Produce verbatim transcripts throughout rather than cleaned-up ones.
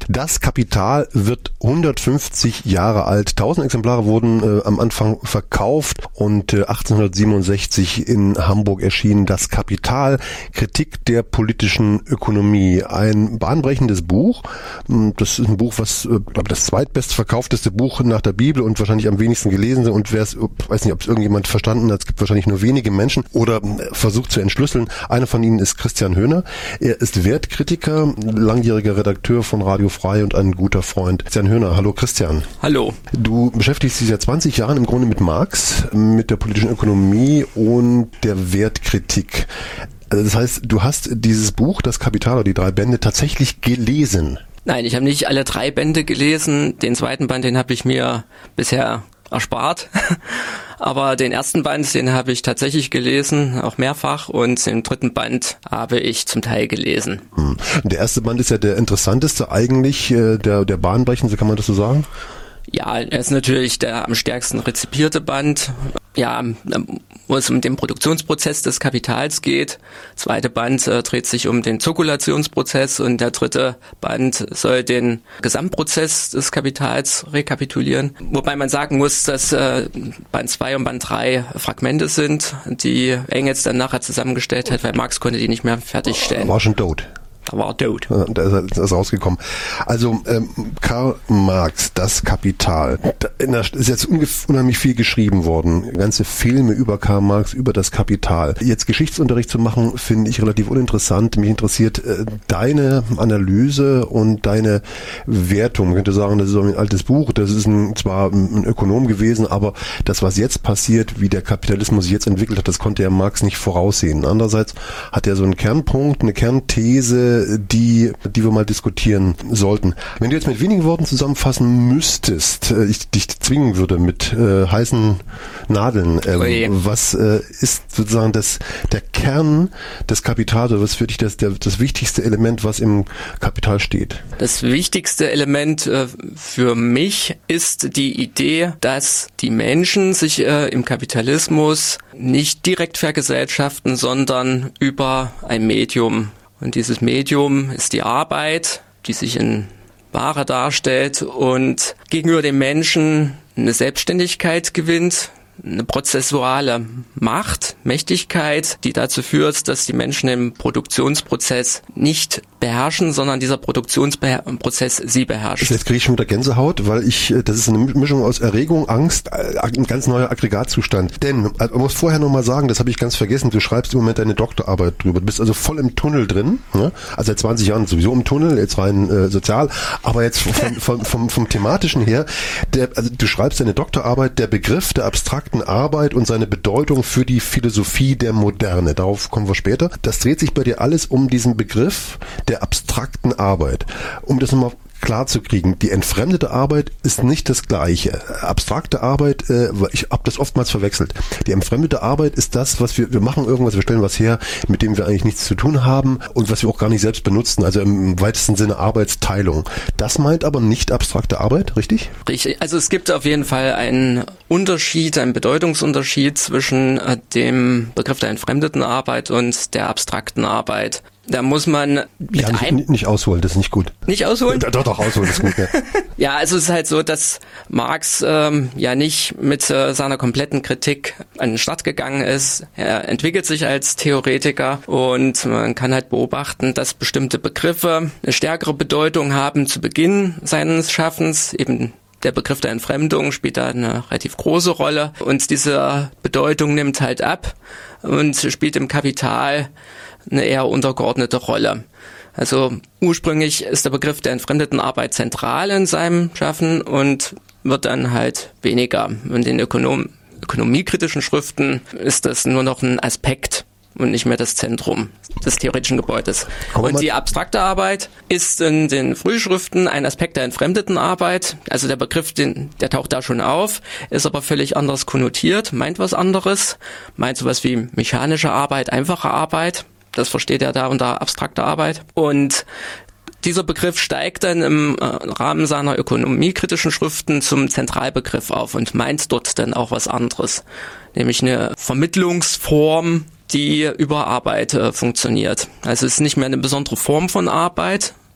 Das Kapital wird hundertfünfzig Jahre alt. tausend Exemplare wurden äh, am Anfang verkauft und äh, achtzehnhundertsiebenundsechzig in Hamburg erschienen. Das Kapital, Kritik der politischen Ökonomie. Ein bahnbrechendes Buch. Das ist ein Buch, was, äh, glaube das zweitbestverkaufteste Buch nach der Bibel und wahrscheinlich am wenigsten gelesen. Und wer es, weiß nicht, ob es irgendjemand verstanden hat, es gibt wahrscheinlich nur wenige Menschen oder äh, versucht zu entschlüsseln. Einer von ihnen ist Christian Höhner. Er ist Wertkritiker, langjähriger Redakteur von Radio Frei und ein guter Freund. Christian Höhner, hallo Christian. Hallo. Du beschäftigst dich seit zwanzig Jahren im Grunde mit Marx, mit der politischen Ökonomie und der Wertkritik. Also das heißt, du hast dieses Buch, das Kapital oder die drei Bände, tatsächlich gelesen. Nein, ich habe nicht alle drei Bände gelesen. Den zweiten Band, den habe ich mir bisher erspart. Aber den ersten Band, den habe ich tatsächlich gelesen, auch mehrfach. Und den dritten Band habe ich zum Teil gelesen. Hm. Der erste Band ist ja der interessanteste eigentlich, der, der bahnbrechendste, kann man das so sagen? Ja, er ist natürlich der am stärksten rezipierte Band. Ja, wo es um den Produktionsprozess des Kapitals geht. Zweite Band äh, dreht sich um den Zirkulationsprozess und der dritte Band soll den Gesamtprozess des Kapitals rekapitulieren. Wobei man sagen muss, dass äh, Band zwei und Band drei Fragmente sind, die Engels dann nachher zusammengestellt hat, weil Marx konnte die nicht mehr fertigstellen. War schon tot. Er war tot. Ja, da ist er ist rausgekommen. Also ähm, Karl Marx, das Kapital. Da ist jetzt unheimlich viel geschrieben worden. Ganze Filme über Karl Marx, über das Kapital. Jetzt Geschichtsunterricht zu machen, finde ich relativ uninteressant. Mich interessiert äh, deine Analyse und deine Wertung. Man könnte sagen, das ist ein altes Buch. Das ist ein, zwar ein Ökonom gewesen, aber das, was jetzt passiert, wie der Kapitalismus sich jetzt entwickelt hat, das konnte ja Marx nicht voraussehen. Andererseits hat er so einen Kernpunkt, eine Kernthese, die, die wir mal diskutieren sollten. Wenn du jetzt mit wenigen Worten zusammenfassen müsstest, äh, ich dich zwingen würde mit äh, heißen Nadeln, ähm, Oje. was äh, ist sozusagen das, der Kern des Kapitals, oder was für dich das, der, das wichtigste Element, was im Kapital steht? Das wichtigste Element äh, für mich ist die Idee, dass die Menschen sich äh, im Kapitalismus nicht direkt vergesellschaften, sondern über ein Medium. Und dieses Medium ist die Arbeit, die sich in Ware darstellt und gegenüber dem Menschen eine Selbstständigkeit gewinnt, eine prozessuale Macht, Mächtigkeit, die dazu führt, dass die Menschen im Produktionsprozess nicht beherrschen, sondern dieser Produktionsprozess sie beherrscht. Jetzt kriege ich schon wieder Gänsehaut, weil ich, das ist eine Mischung aus Erregung, Angst, ein ganz neuer Aggregatzustand. Denn, man muss vorher nochmal sagen, das habe ich ganz vergessen, du schreibst im Moment deine Doktorarbeit drüber. Du bist also voll im Tunnel drin, ne? Also seit zwanzig Jahren sowieso im Tunnel, jetzt rein äh, sozial, aber jetzt vom, vom, vom, vom thematischen her, der, also du schreibst deine Doktorarbeit, der Begriff der abstrakten Arbeit und seine Bedeutung für die Philosophie der Moderne. Darauf kommen wir später. Das dreht sich bei dir alles um diesen Begriff der abstrakten Arbeit. Um das nochmal klar zu kriegen, die entfremdete Arbeit ist nicht das Gleiche. Abstrakte Arbeit, äh, ich habe das oftmals verwechselt. Die entfremdete Arbeit ist das, was wir, wir machen irgendwas, wir stellen was her, mit dem wir eigentlich nichts zu tun haben und was wir auch gar nicht selbst benutzen, also im weitesten Sinne Arbeitsteilung. Das meint aber nicht abstrakte Arbeit, richtig? Richtig, also es gibt auf jeden Fall einen Unterschied, einen Bedeutungsunterschied zwischen äh, dem Begriff der entfremdeten Arbeit und der abstrakten Arbeit. Da muss man mit ja, nicht, ein... nicht ausholen, das ist nicht gut. Nicht ausholen? Doch, doch, ausholen ist gut, ja. Ja, also es ist halt so, dass Marx ähm, ja nicht mit äh, seiner kompletten Kritik an den Start gegangen ist. Er entwickelt sich als Theoretiker und man kann halt beobachten, dass bestimmte Begriffe eine stärkere Bedeutung haben zu Beginn seines Schaffens, eben der Begriff der Entfremdung spielt da eine relativ große Rolle und diese Bedeutung nimmt halt ab und spielt im Kapital eine eher untergeordnete Rolle. Also ursprünglich ist der Begriff der entfremdeten Arbeit zentral in seinem Schaffen und wird dann halt weniger. In den Ökonom- ökonomiekritischen Schriften ist das nur noch ein Aspekt und nicht mehr das Zentrum des theoretischen Gebäudes. Und die abstrakte Arbeit ist in den Frühschriften ein Aspekt der entfremdeten Arbeit. Also der Begriff, den, der taucht da schon auf, ist aber völlig anders konnotiert, meint was anderes, meint sowas wie mechanische Arbeit, einfache Arbeit. Das versteht er da unter abstrakter Arbeit. Und dieser Begriff steigt dann im äh, Rahmen seiner ökonomiekritischen Schriften zum Zentralbegriff auf und meint dort dann auch was anderes. Nämlich eine Vermittlungsform, die über Arbeit äh, funktioniert. Also es ist nicht mehr eine besondere Form von Arbeit,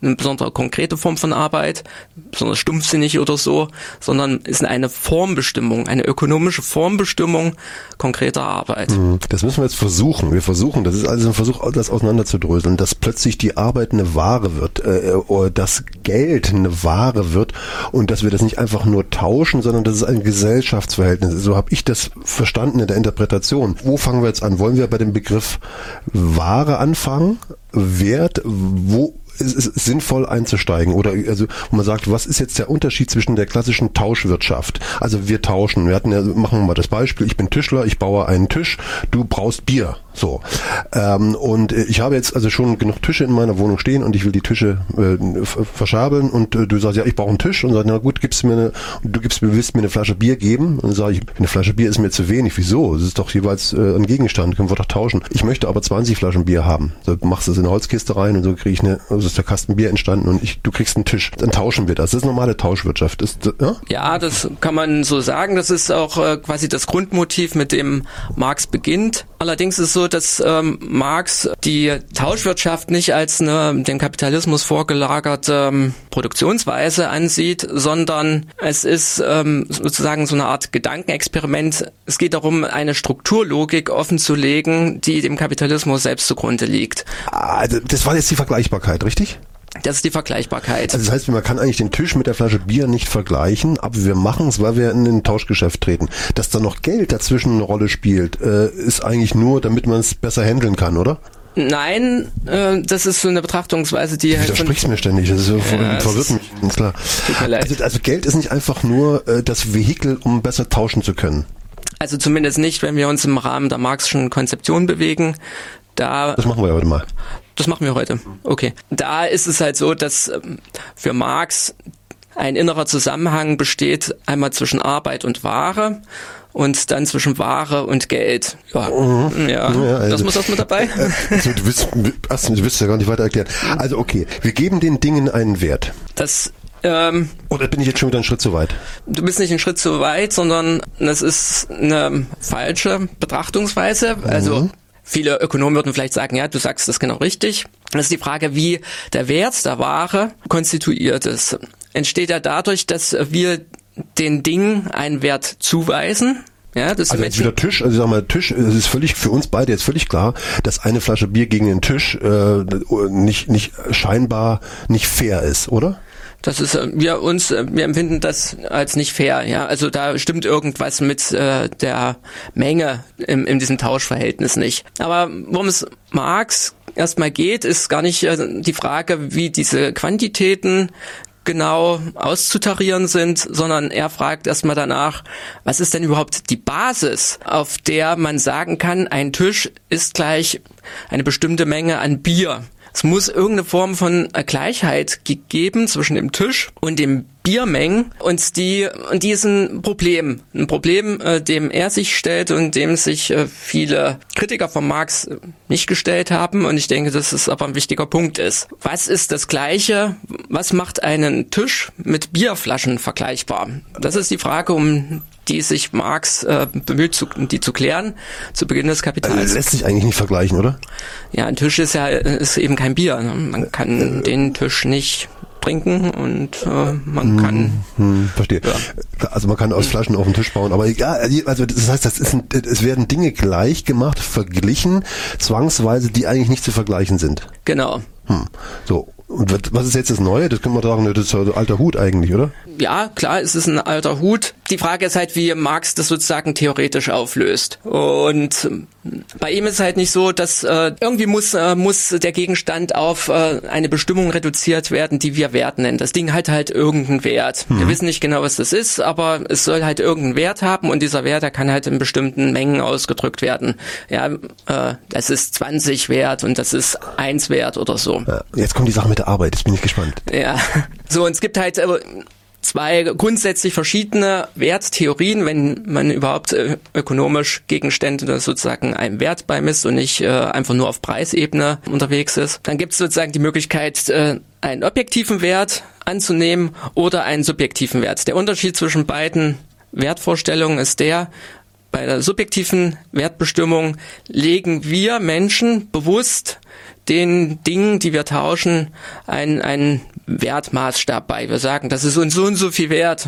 eine besondere konkrete Form von Arbeit, besonders stumpfsinnig oder so, sondern ist eine Formbestimmung, eine ökonomische Formbestimmung konkreter Arbeit. Das müssen wir jetzt versuchen. Wir versuchen, das ist also ein Versuch, das auseinanderzudröseln, dass plötzlich die Arbeit eine Ware wird, äh, oder das Geld eine Ware wird und dass wir das nicht einfach nur tauschen, sondern dass es ein Gesellschaftsverhältnis ist. So habe ich das verstanden in der Interpretation. Wo fangen wir jetzt an? Wollen wir bei dem Begriff Ware anfangen? Wert? Wo ist es sinnvoll einzusteigen? Oder also, wo man sagt, was ist jetzt der Unterschied zwischen der klassischen Tauschwirtschaft? Also wir tauschen. Wir hatten ja, machen wir mal das Beispiel, ich bin Tischler, ich baue einen Tisch, du brauchst Bier. So. Ähm, und ich habe jetzt also schon genug Tische in meiner Wohnung stehen und ich will die Tische äh, verschabeln und äh, du sagst, ja, ich brauche einen Tisch und sagst, na gut, gibst mir eine, du gibst mir, willst mir eine Flasche Bier geben? Und dann sage ich, eine Flasche Bier ist mir zu wenig. Wieso? Das ist doch jeweils äh, ein Gegenstand, können wir doch tauschen. Ich möchte aber zwanzig Flaschen Bier haben. So machst du es in eine Holzkiste rein und so kriege ich eine, also ist der Kasten Bier entstanden und ich, du kriegst einen Tisch. Dann tauschen wir das. Das ist normale Tauschwirtschaft. Ist, ja? ja, das kann man so sagen. Das ist auch äh, quasi das Grundmotiv, mit dem Marx beginnt. Allerdings ist es so, dass ähm, Marx die Tauschwirtschaft nicht als eine dem Kapitalismus vorgelagerte ähm, Produktionsweise ansieht, sondern es ist ähm, sozusagen so eine Art Gedankenexperiment. Es geht darum, eine Strukturlogik offenzulegen, die dem Kapitalismus selbst zugrunde liegt. Also das war jetzt die Vergleichbarkeit, richtig? Das ist die Vergleichbarkeit. Also das heißt, man kann eigentlich den Tisch mit der Flasche Bier nicht vergleichen, aber wir machen es, weil wir in ein Tauschgeschäft treten. Dass da noch Geld dazwischen eine Rolle spielt, äh, ist eigentlich nur, damit man es besser handeln kann, oder? Nein, äh, das ist so eine Betrachtungsweise, die... Du widersprichst mir ständig, das ist so, ja, verwirrt mich, ist klar. Tut mir leid. Also, also Geld ist nicht einfach nur äh, das Vehikel, um besser tauschen zu können. Also zumindest nicht, wenn wir uns im Rahmen der Marxischen Konzeption bewegen. Da, das machen wir heute mal. Das machen wir heute. Okay. Da ist es halt so, dass für Marx ein innerer Zusammenhang besteht, einmal zwischen Arbeit und Ware und dann zwischen Ware und Geld. Ja, mhm. ja, ja also, das muss erstmal dabei. Also, du willst, du willst ja gar nicht weiter erklären. Also okay, wir geben den Dingen einen Wert. Das Ähm, Oder bin ich jetzt schon wieder einen Schritt zu weit? Du bist nicht einen Schritt zu weit, sondern das ist eine falsche Betrachtungsweise. Mhm. Also viele Ökonomen würden vielleicht sagen, ja, du sagst das genau richtig. Das ist die Frage, wie der Wert der Ware konstituiert ist. Entsteht er dadurch, dass wir den Dingen einen Wert zuweisen? Ja, das also jetzt wieder Tisch, also ich sag mal, Tisch, es ist völlig für uns beide jetzt völlig klar, dass eine Flasche Bier gegen den Tisch äh, nicht nicht scheinbar nicht fair ist, oder? Das ist, wir uns, wir empfinden das als nicht fair, ja. Also da stimmt irgendwas mit äh, der Menge in, in diesem Tauschverhältnis nicht. Aber worum es Marx erstmal geht, ist gar nicht äh, die Frage, wie diese Quantitäten genau auszutarieren sind, sondern er fragt erstmal danach, was ist denn überhaupt die Basis, auf der man sagen kann, ein Tisch ist gleich eine bestimmte Menge an Bier. Es muss irgendeine Form von Gleichheit gegeben zwischen dem Tisch und dem Biermengen und die und die ist ein Problem, ein Problem, äh, dem er sich stellt und dem sich äh, viele Kritiker von Marx nicht gestellt haben und ich denke, dass es aber ein wichtiger Punkt ist. Was ist das Gleiche? Was macht einen Tisch mit Bierflaschen vergleichbar? Das ist die Frage, um die sich Marx äh, bemüht, zu, die zu klären, zu Beginn des Kapitals. Also lässt sich eigentlich nicht vergleichen, oder? Ja, ein Tisch ist ja ist eben kein Bier. Ne? Man kann äh, den Tisch nicht trinken und äh, man kann... Hm, verstehe. Ja. Also man kann aus Flaschen auf den Tisch bauen, aber ja, also das heißt, das ist ein, es werden Dinge gleich gemacht, verglichen, zwangsweise, die eigentlich nicht zu vergleichen sind. Genau. Hm. So. Und was ist jetzt das Neue? Das können wir sagen, das ist ein alter Hut eigentlich, oder? Ja, klar, es ist ein alter Hut. Die Frage ist halt, wie Marx das sozusagen theoretisch auflöst. Und bei ihm ist es halt nicht so, dass äh, irgendwie muss äh, muss der Gegenstand auf äh, eine Bestimmung reduziert werden, die wir Wert nennen. Das Ding hat halt irgendeinen Wert. Hm. Wir wissen nicht genau, was das ist, aber es soll halt irgendeinen Wert haben und dieser Wert, der kann halt in bestimmten Mengen ausgedrückt werden. Ja, äh, das ist zwanzig wert und das ist eins wert oder so. Ja, jetzt kommt die Sache mit der Arbeit, jetzt bin ich gespannt. Ja, so und es gibt halt äh, zwei grundsätzlich verschiedene Werttheorien, wenn man überhaupt äh, ökonomisch Gegenstände sozusagen einem Wert beimisst und nicht äh, einfach nur auf Preisebene unterwegs ist. Dann gibt es sozusagen die Möglichkeit, äh, einen objektiven Wert anzunehmen oder einen subjektiven Wert. Der Unterschied zwischen beiden Wertvorstellungen ist der, bei der subjektiven Wertbestimmung legen wir Menschen bewusst den Dingen, die wir tauschen, einen, einen Wertmaßstab bei. Wir sagen, das ist uns so und so viel wert.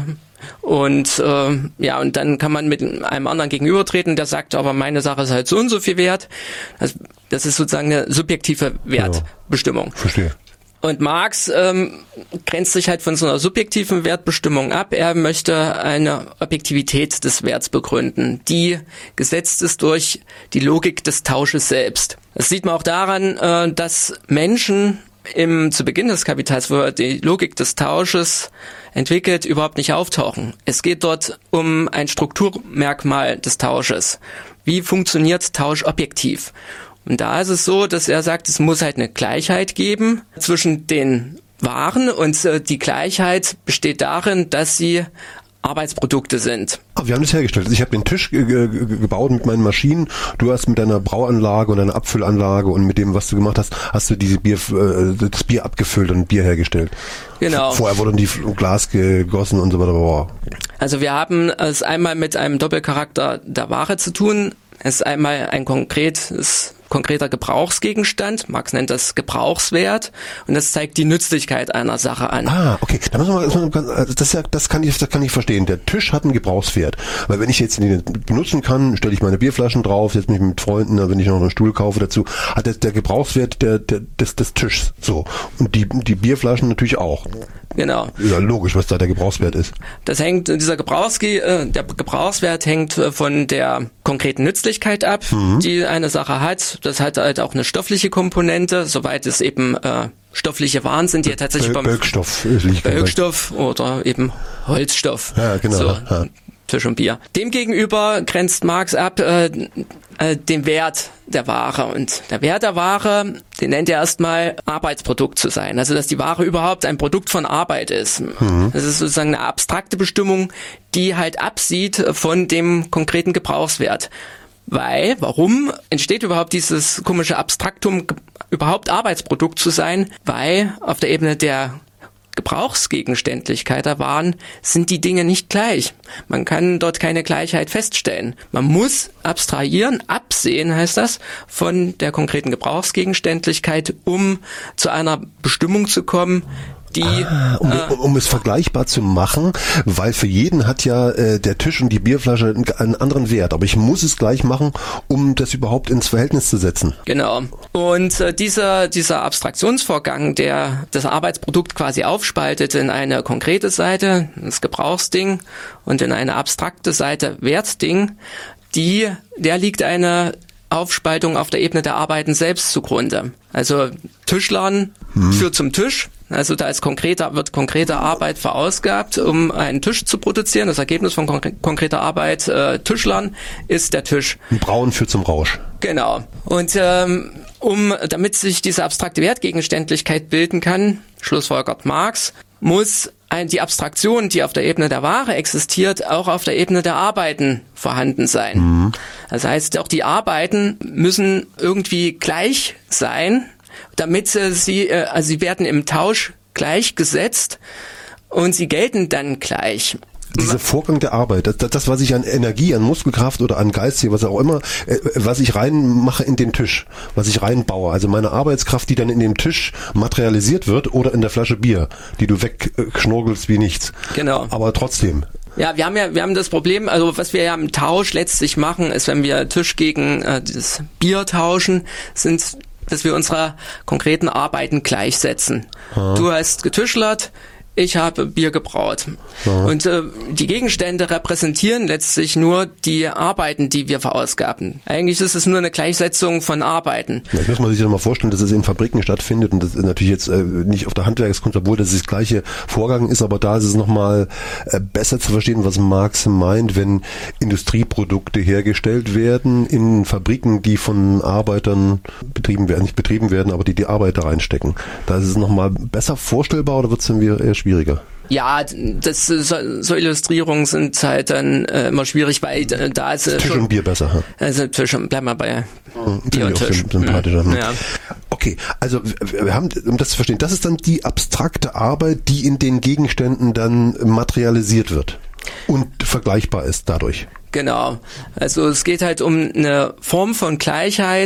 Und äh, ja, und dann kann man mit einem anderen gegenübertreten, der sagt, aber meine Sache ist halt so und so viel wert. Das, das ist sozusagen eine subjektive Wertbestimmung. Ja, verstehe. Und Marx ähm, grenzt sich halt von so einer subjektiven Wertbestimmung ab. Er möchte eine Objektivität des Werts begründen, die gesetzt ist durch die Logik des Tausches selbst. Das sieht man auch daran, äh, dass Menschen im zu Beginn des Kapitals, wo er die Logik des Tausches entwickelt, überhaupt nicht auftauchen. Es geht dort um ein Strukturmerkmal des Tausches. Wie funktioniert Tausch objektiv? Und da ist es so, dass er sagt, es muss halt eine Gleichheit geben zwischen den Waren und äh, die Gleichheit besteht darin, dass sie Arbeitsprodukte sind. Aber wir haben das hergestellt. Also ich habe den Tisch ge- ge- gebaut mit meinen Maschinen. Du hast mit deiner Brauanlage und deiner Abfüllanlage und mit dem, was du gemacht hast, hast du diese Bier, äh, das Bier abgefüllt und Bier hergestellt. Genau. Vorher wurde die Glas gegossen und so weiter. Boah. Also wir haben es einmal mit einem Doppelcharakter der Ware zu tun. Es ist einmal ein konkretes konkreter Gebrauchsgegenstand, Marx nennt das Gebrauchswert, und das zeigt die Nützlichkeit einer Sache an. Ah, okay. Da müssen wir mal, das, ist ja, das kann ich, das kann ich verstehen. Der Tisch hat einen Gebrauchswert, weil wenn ich jetzt den benutzen kann, stelle ich meine Bierflaschen drauf, setze mich mit Freunden, wenn ich noch einen Stuhl kaufe dazu, hat der, der Gebrauchswert der, der, des, des Tischs so und die, die Bierflaschen natürlich auch. Genau. Ja, logisch, was da der Gebrauchswert ist. Das hängt, dieser Gebrauchsge, äh, der Gebrauchswert hängt von der konkreten Nützlichkeit ab, mhm. die eine Sache hat. Das hat halt auch eine stoffliche Komponente, soweit es eben äh, stoffliche Waren sind, die ja tatsächlich beim Bölkstoff, Bölkstoff oder eben Holzstoff. Ja, genau. So, ja. Tisch und Bier. Demgegenüber grenzt Marx ab äh, äh, den Wert der Ware. Und der Wert der Ware, den nennt er erstmal Arbeitsprodukt zu sein. Also dass die Ware überhaupt ein Produkt von Arbeit ist. Mhm. Das ist sozusagen eine abstrakte Bestimmung, die halt absieht von dem konkreten Gebrauchswert. Weil, warum entsteht überhaupt dieses komische Abstraktum, überhaupt Arbeitsprodukt zu sein? Weil auf der Ebene der Gebrauchsgegenständlichkeit der Waren sind die Dinge nicht gleich. Man kann dort keine Gleichheit feststellen. Man muss abstrahieren, absehen heißt das, von der konkreten Gebrauchsgegenständlichkeit, um zu einer Bestimmung zu kommen, die, ah, um, äh, um, um es vergleichbar zu machen, weil für jeden hat ja äh, der Tisch und die Bierflasche einen, einen anderen Wert, aber ich muss es gleich machen, um das überhaupt ins Verhältnis zu setzen. Genau. Und äh, dieser dieser Abstraktionsvorgang, der das Arbeitsprodukt quasi aufspaltet in eine konkrete Seite, das Gebrauchsding, und in eine abstrakte Seite, Wertding, die der liegt eine Aufspaltung auf der Ebene der Arbeiten selbst zugrunde. Also Tischlern hm. führt zum Tisch. Also da ist konkreter, wird konkrete Arbeit verausgabt, um einen Tisch zu produzieren. Das Ergebnis von konkre- konkreter Arbeit, äh, Tischlern, ist der Tisch. Ein Brauen führt zum Rausch. Genau. Und ähm, um, damit sich diese abstrakte Wertgegenständlichkeit bilden kann, schlussfolgert Marx, muss ein, die Abstraktion, die auf der Ebene der Ware existiert, auch auf der Ebene der Arbeiten vorhanden sein. Mhm. Das heißt, auch die Arbeiten müssen irgendwie gleich sein, damit äh, sie, äh, also sie werden im Tausch gleichgesetzt und sie gelten dann gleich. Dieser Vorgang der Arbeit, das, das, was ich an Energie, an Muskelkraft oder an Geist, was auch immer, äh, was ich reinmache in den Tisch, was ich reinbaue, also meine Arbeitskraft, die dann in dem Tisch materialisiert wird oder in der Flasche Bier, die du wegschnurgelst wie nichts. Genau. Aber trotzdem. Ja, wir haben ja, wir haben das Problem, also was wir ja im Tausch letztlich machen, ist, wenn wir Tisch gegen äh, das Bier tauschen, sind, dass wir unsere konkreten Arbeiten gleichsetzen. Ha. Du hast getischlert, ich habe Bier gebraut. Ja. Und äh, die Gegenstände repräsentieren letztlich nur die Arbeiten, die wir verausgaben. Eigentlich ist es nur eine Gleichsetzung von Arbeiten. Ja, das muss man sich ja mal vorstellen, dass es in Fabriken stattfindet und das ist natürlich jetzt äh, nicht auf der Handwerkskunst, obwohl das das gleiche Vorgang ist, aber da ist es nochmal äh, besser zu verstehen, was Marx meint, wenn Industrieprodukte hergestellt werden in Fabriken, die von Arbeitern betrieben werden, nicht betrieben werden, aber die die Arbeiter reinstecken. Da ist es nochmal besser vorstellbar oder wird es dann wieder eher schwieriger? Ja, das so, so Illustrierungen sind halt dann äh, immer schwierig, weil äh, da ist äh, Tisch schon, und Bier besser. Hm? Also Tisch und bleib mal bei hm, Bier und Tisch. Sympathischer. Hm. Ja. Okay, also wir haben, um das zu verstehen, das ist dann die abstrakte Arbeit, die in den Gegenständen dann materialisiert wird und vergleichbar ist dadurch. Genau. Also es geht halt um eine Form von Gleichheit,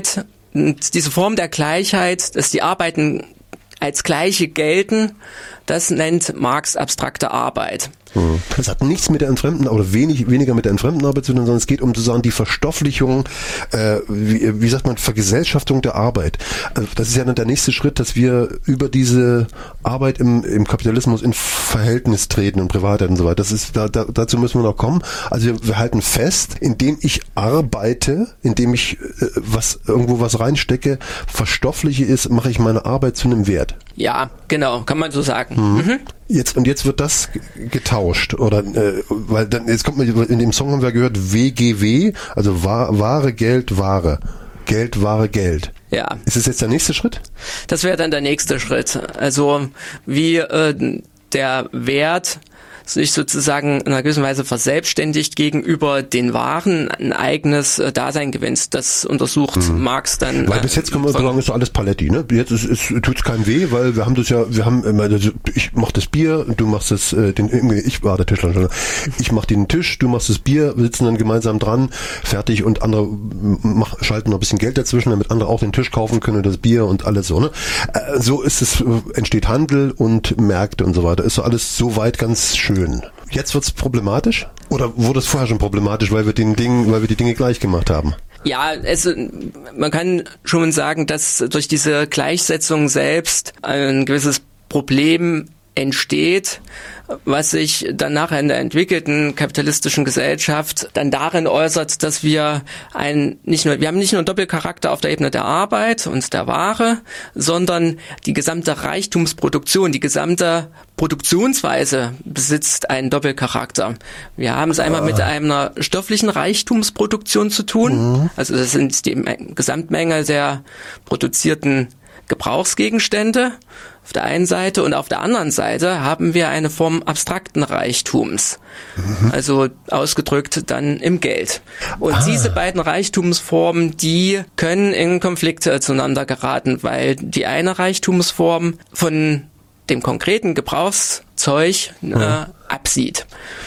Und diese Form der Gleichheit, dass die Arbeiten als gleiche gelten, das nennt Marx abstrakte Arbeit. Das hat nichts mit der Entfremden oder wenig, weniger mit der Entfremdenarbeit zu tun, sondern es geht um sozusagen die Verstofflichung, äh, wie, wie sagt man, Vergesellschaftung der Arbeit. Also das ist ja dann der nächste Schritt, dass wir über diese Arbeit im, im Kapitalismus in Verhältnis treten und Privatheit und so weiter. Das ist, da, da, dazu müssen wir noch kommen. Also wir, wir halten fest, indem ich arbeite, indem ich äh, was irgendwo was reinstecke, verstoffliche ist, mache ich meine Arbeit zu einem Wert. Ja, genau, kann man so sagen. Mhm. Mhm. Jetzt, und jetzt wird das getauscht, oder, äh, weil dann, jetzt kommt man, in dem Song haben wir gehört, W G W, also Ware, Geld, Ware. Geld, Ware, Geld. Ja. Ist es jetzt der nächste Schritt? Das wäre dann der nächste Schritt. Also, wie äh, der Wert sich sozusagen in einer gewissen Weise verselbstständigt gegenüber den Waren, ein eigenes äh, Dasein gewinnt. Das untersucht mhm. Marx dann. Weil bis jetzt können wir sagen, ist doch alles Paletti, ne? Jetzt ist, ist, tut's keinem weh, weil wir haben das ja, wir haben immer, ich mach das Bier, du machst das, äh, den, ich war der Tischler schon, ich mach den Tisch, du machst das Bier, wir sitzen dann gemeinsam dran, fertig, und andere mach, schalten noch ein bisschen Geld dazwischen, damit andere auch den Tisch kaufen können und das Bier und alles so, ne? Äh, so ist es, entsteht Handel und Märkte und so weiter. Ist so alles soweit ganz schön. Jetzt wird's problematisch? Oder wurde es vorher schon problematisch, weil wir den Dingen, weil wir die Dinge gleich gemacht haben? Ja, also man kann schon sagen, dass durch diese Gleichsetzung selbst ein gewisses Problem entsteht, was sich dann nachher in der entwickelten kapitalistischen Gesellschaft dann darin äußert, dass wir ein nicht nur wir haben nicht nur einen Doppelcharakter auf der Ebene der Arbeit und der Ware, sondern die gesamte Reichtumsproduktion, die gesamte Produktionsweise besitzt einen Doppelcharakter. Wir haben es einmal mit einer stofflichen Reichtumsproduktion zu tun, mhm. also das sind die Gesamtmenge der produzierten Gebrauchsgegenstände auf der einen Seite, und auf der anderen Seite haben wir eine Form abstrakten Reichtums, mhm. also ausgedrückt dann im Geld. Und ah. diese beiden Reichtumsformen, die können in Konflikt äh, zueinander geraten, weil die eine Reichtumsform von dem konkreten Gebrauchszeug äh, ja. absieht.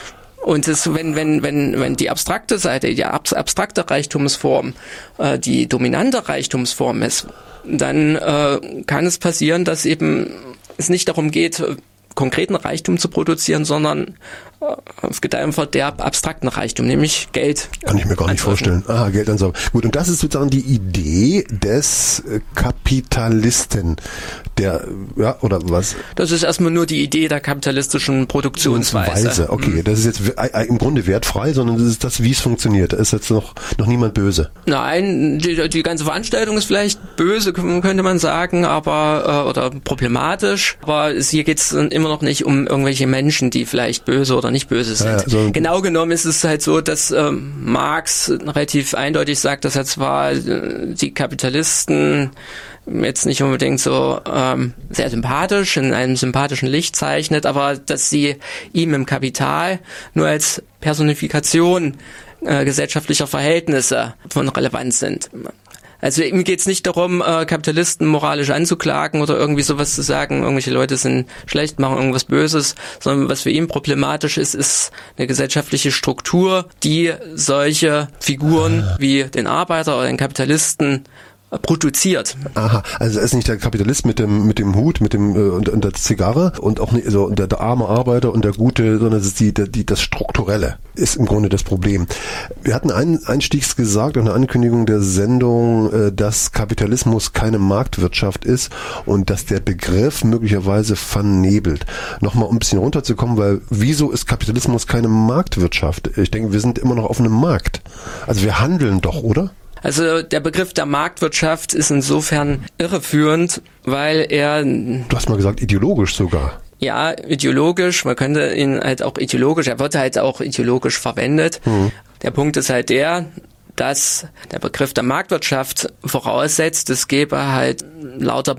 Und es, wenn, wenn, wenn, wenn die abstrakte Seite, die abstrakte Reichtumsform, äh, die dominante Reichtumsform ist, dann äh, kann es passieren, dass eben es nicht darum geht, konkreten Reichtum zu produzieren, sondern äh, auf Gedeih und Verderb abstrakten Reichtum, nämlich Geld. Kann ich mir gar nicht vorstellen. Ah, Geld ansaugen. Gut, und das ist sozusagen die Idee des Kapitalisten. Der, ja, oder was? Das ist erstmal nur die Idee der kapitalistischen Produktionsweise. Weise. Okay, mhm. das ist jetzt im Grunde wertfrei, sondern das ist das, wie es funktioniert. Da ist jetzt noch, noch niemand böse. Nein, die, die ganze Veranstaltung ist vielleicht böse, könnte man sagen, aber, äh, oder problematisch. Aber es, hier geht es immer noch nicht um irgendwelche Menschen, die vielleicht böse oder nicht böse sind. Ja, ja, so genau genommen ist es halt so, dass ähm, Marx relativ eindeutig sagt, dass er zwar äh, die Kapitalisten jetzt nicht unbedingt so ähm, sehr sympathisch, in einem sympathischen Licht zeichnet, aber dass sie ihm im Kapital nur als Personifikation äh, gesellschaftlicher Verhältnisse von Relevanz sind. Also ihm geht es nicht darum, äh, Kapitalisten moralisch anzuklagen oder irgendwie sowas zu sagen, irgendwelche Leute sind schlecht, machen irgendwas Böses, sondern was für ihn problematisch ist, ist eine gesellschaftliche Struktur, die solche Figuren wie den Arbeiter oder den Kapitalisten produziert. Aha, also er ist nicht der Kapitalist mit dem mit dem Hut, mit dem äh, und, und der Zigarre und auch nicht so der, der arme Arbeiter und der gute, sondern es ist die, der, die das Strukturelle ist im Grunde das Problem. Wir hatten ein, einstiegs gesagt in der Ankündigung der Sendung, äh, dass Kapitalismus keine Marktwirtschaft ist und dass der Begriff möglicherweise vernebelt. Nochmal um ein bisschen runterzukommen, weil wieso ist Kapitalismus keine Marktwirtschaft? Ich denke, wir sind immer noch auf einem Markt. Also wir handeln doch, oder? Also der Begriff der Marktwirtschaft ist insofern irreführend, weil er... Du hast mal gesagt, ideologisch sogar. Ja, ideologisch, man könnte ihn halt auch ideologisch, er wird halt auch ideologisch verwendet. Mhm. Der Punkt ist halt der, dass der Begriff der Marktwirtschaft voraussetzt, es gäbe halt lauter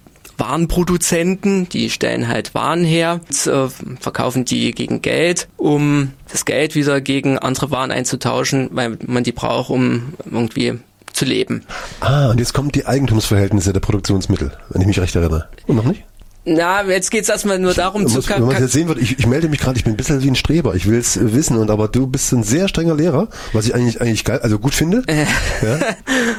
Warenproduzenten, die stellen halt Waren her, und, äh, verkaufen die gegen Geld, um das Geld wieder gegen andere Waren einzutauschen, weil man die braucht, um irgendwie zu leben. Ah, und jetzt kommen die Eigentumsverhältnisse der Produktionsmittel, wenn ich mich recht erinnere. Und noch nicht? Na, jetzt geht's erstmal nur darum muss, zu... Wenn man jetzt sehen wird, ich, ich melde mich gerade, ich bin ein bisschen wie ein Streber, ich will es wissen, und aber du bist ein sehr strenger Lehrer, was ich eigentlich eigentlich geil, also gut finde. Äh. Ja.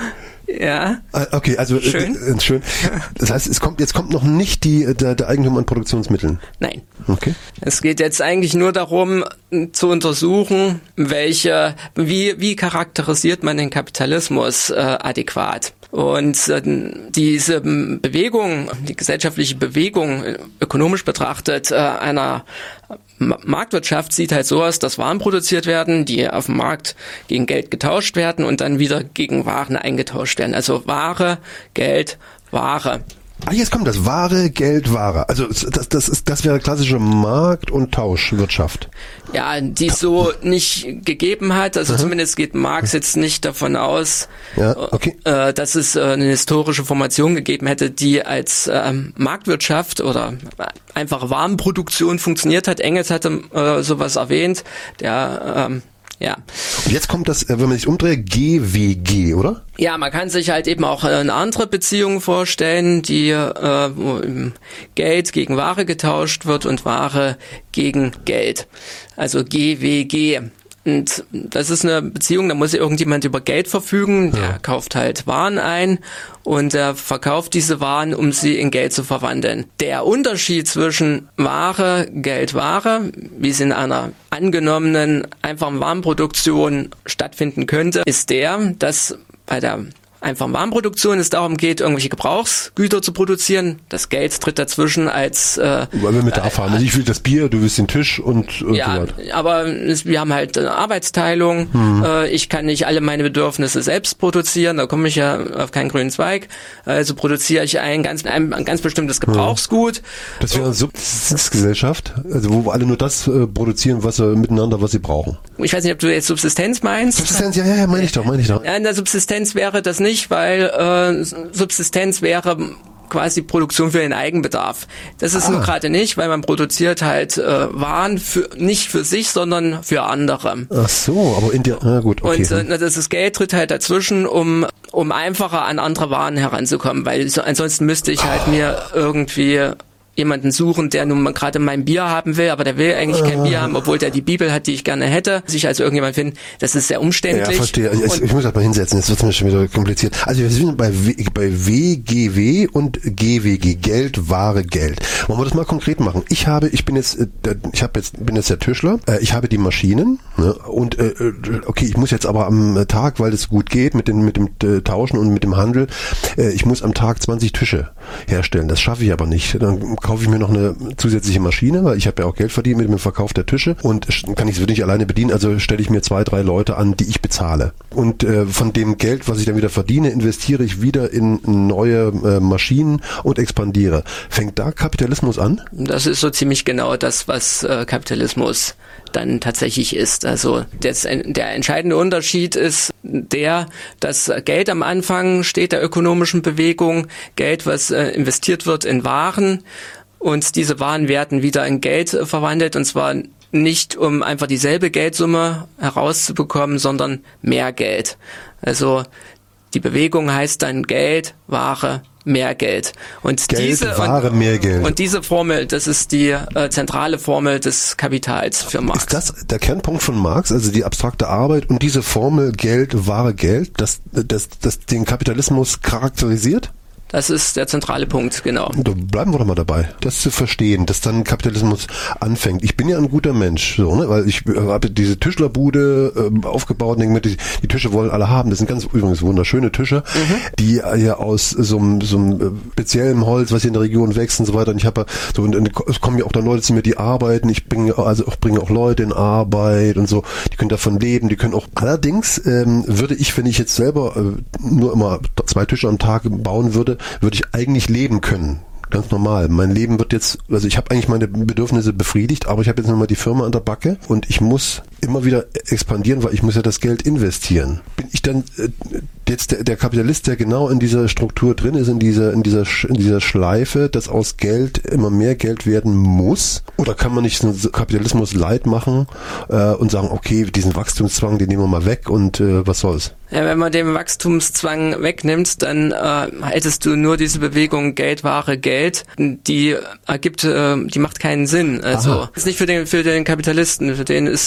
Ja. Okay, also schön. Äh, schön. Das heißt, es kommt jetzt kommt noch nicht die der, der Eigentum an Produktionsmitteln. Nein. Okay. Es geht jetzt eigentlich nur darum zu untersuchen, welche wie wie charakterisiert man den Kapitalismus äh, adäquat. Und äh, diese Bewegung, die gesellschaftliche Bewegung ökonomisch betrachtet äh, einer Marktwirtschaft sieht halt so aus, dass Waren produziert werden, die auf dem Markt gegen Geld getauscht werden und dann wieder gegen Waren eingetauscht werden. Also Ware, Geld, Ware. Ah, jetzt kommt das Ware, Geld, Ware. Also das, das ist das wäre klassische Markt- und Tauschwirtschaft. Ja, die es so nicht gegeben hat. Also mhm. zumindest geht Marx jetzt nicht davon aus, ja, okay. äh, dass es äh, eine historische Formation gegeben hätte, die als ähm, Marktwirtschaft oder einfach Warenproduktion funktioniert hat. Engels hatte äh, sowas erwähnt, der ähm, ja. Und jetzt kommt das, wenn man sich umdreht, G W G, oder? Ja, man kann sich halt eben auch eine andere Beziehung vorstellen, die äh, wo Geld gegen Ware getauscht wird und Ware gegen Geld. Also G W G. Und das ist eine Beziehung, da muss irgendjemand über Geld verfügen, der ja. kauft halt Waren ein und er verkauft diese Waren, um sie in Geld zu verwandeln. Der Unterschied zwischen Ware, Geld, Ware, wie es in einer angenommenen, einfachen Warenproduktion stattfinden könnte, ist der, dass bei der einfachen Warenproduktion es darum geht, irgendwelche Gebrauchsgüter zu produzieren. Das Geld tritt dazwischen als... Äh, Weil wir mit der erfahren, also ich will das Bier, du willst den Tisch und, und ja, so weiter. Aber es, wir haben halt eine Arbeitsteilung. Hm. Äh, ich kann nicht alle meine Bedürfnisse selbst produzieren, da komme ich ja auf keinen grünen Zweig. Also produziere ich ein ganz, ein, ein ganz bestimmtes Gebrauchsgut. Hm. Das wäre eine Subsistenzgesellschaft, also wo alle nur das äh, produzieren, was sie miteinander, was sie brauchen. Ich weiß nicht, ob du jetzt Subsistenz meinst. Subsistenz, ja, ja, ja, meine ich doch, meine ich doch. Ja, in der Subsistenz wäre das nicht, weil äh, Subsistenz wäre quasi Produktion für den Eigenbedarf. Das ist ah. nur gerade nicht, weil man produziert halt äh, Waren für, nicht für sich, sondern für andere. Ach so, aber in der, na gut, okay. Und äh, das ist Geld tritt halt dazwischen, um um einfacher an andere Waren heranzukommen, weil so, ansonsten müsste ich halt mir irgendwie jemanden suchen, der nun mal gerade mein Bier haben will, aber der will eigentlich kein Bier haben, obwohl der die Bibel hat, die ich gerne hätte. Sich also irgendjemand finden, das ist sehr umständlich. Ja, verstehe. Ich, ich muss das mal hinsetzen, jetzt wird es mir schon wieder kompliziert. Also wir sind bei, w, bei W G W und G W G, Geld, Ware, Geld. Wollen wir das mal konkret machen? Ich habe, ich bin jetzt, ich habe jetzt, bin jetzt der Tischler, ich habe die Maschinen, ne, und okay, ich muss jetzt aber am Tag, weil es gut geht mit dem, mit dem Tauschen und mit dem Handel, ich muss am Tag zwanzig Tische herstellen. Das schaffe ich aber nicht. Dann kaufe ich mir noch eine zusätzliche Maschine, weil ich habe ja auch Geld verdient mit dem Verkauf der Tische und kann ich es nicht alleine bedienen, also stelle ich mir zwei, drei Leute an, die ich bezahle. Und äh, von dem Geld, was ich dann wieder verdiene, investiere ich wieder in neue äh, Maschinen und expandiere. Fängt da Kapitalismus an? Das ist so ziemlich genau das, was äh, Kapitalismus dann tatsächlich ist. Also das, der entscheidende Unterschied ist der, dass Geld am Anfang steht der ökonomischen Bewegung, Geld, was äh, investiert wird in Waren, und diese Waren werden wieder in Geld äh, verwandelt, und zwar nicht, um einfach dieselbe Geldsumme herauszubekommen, sondern mehr Geld. Also die Bewegung heißt dann Geld, Ware, mehr Geld. Und Geld, diese Ware, und, mehr Geld. Und diese Formel, das ist die äh, zentrale Formel des Kapitals für Marx. Ist das der Kernpunkt von Marx, also die abstrakte Arbeit und diese Formel Geld, Ware, Geld, das, das, das den Kapitalismus charakterisiert? Das ist der zentrale Punkt, genau. Da bleiben wir doch mal dabei, das zu verstehen, dass dann Kapitalismus anfängt. Ich bin ja ein guter Mensch, so, ne, weil ich habe diese Tischlerbude äh, aufgebaut und denke mir, die, die Tische wollen alle haben. Das sind ganz übrigens wunderschöne Tische, mhm. die ja aus so einem so einem speziellen Holz, was hier in der Region wächst und so weiter. Und ich habe so, und es kommen ja auch dann Leute zu mir, die arbeiten. Ich bringe also auch bringe auch Leute in Arbeit und so. Die können davon leben, die können auch. Allerdings ähm, würde ich, wenn ich jetzt selber äh, nur immer zwei Tische am Tag bauen würde, würde ich eigentlich leben können. Ganz normal. Mein Leben wird jetzt, also ich habe eigentlich meine Bedürfnisse befriedigt, aber ich habe jetzt nochmal die Firma an der Backe und ich muss immer wieder expandieren, weil ich muss ja das Geld investieren. Bin ich dann äh, jetzt der, der Kapitalist, der genau in dieser Struktur drin ist, in dieser, in dieser, in dieser Schleife, dass aus Geld immer mehr Geld werden muss? Oder kann man nicht einen Kapitalismus light machen äh, und sagen, okay, diesen Wachstumszwang, den nehmen wir mal weg und äh, was soll's? Ja, wenn man den Wachstumszwang wegnimmt, dann äh, hättest du nur diese Bewegung Geld, Ware, Geld, die ergibt, äh, die macht keinen Sinn. Also Aha. ist nicht für den für den Kapitalisten, für den ist äh,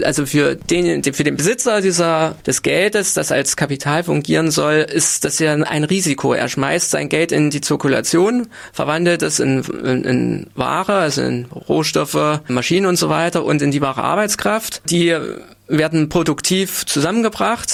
also für den, für den Besitzer dieser, des Geldes, das als Kapital fungieren soll, ist das ja ein Risiko. Er schmeißt sein Geld in die Zirkulation, verwandelt es in, in, in Ware, also in Rohstoffe, Maschinen und so weiter und in die wahre Arbeitskraft. Die werden produktiv zusammengebracht.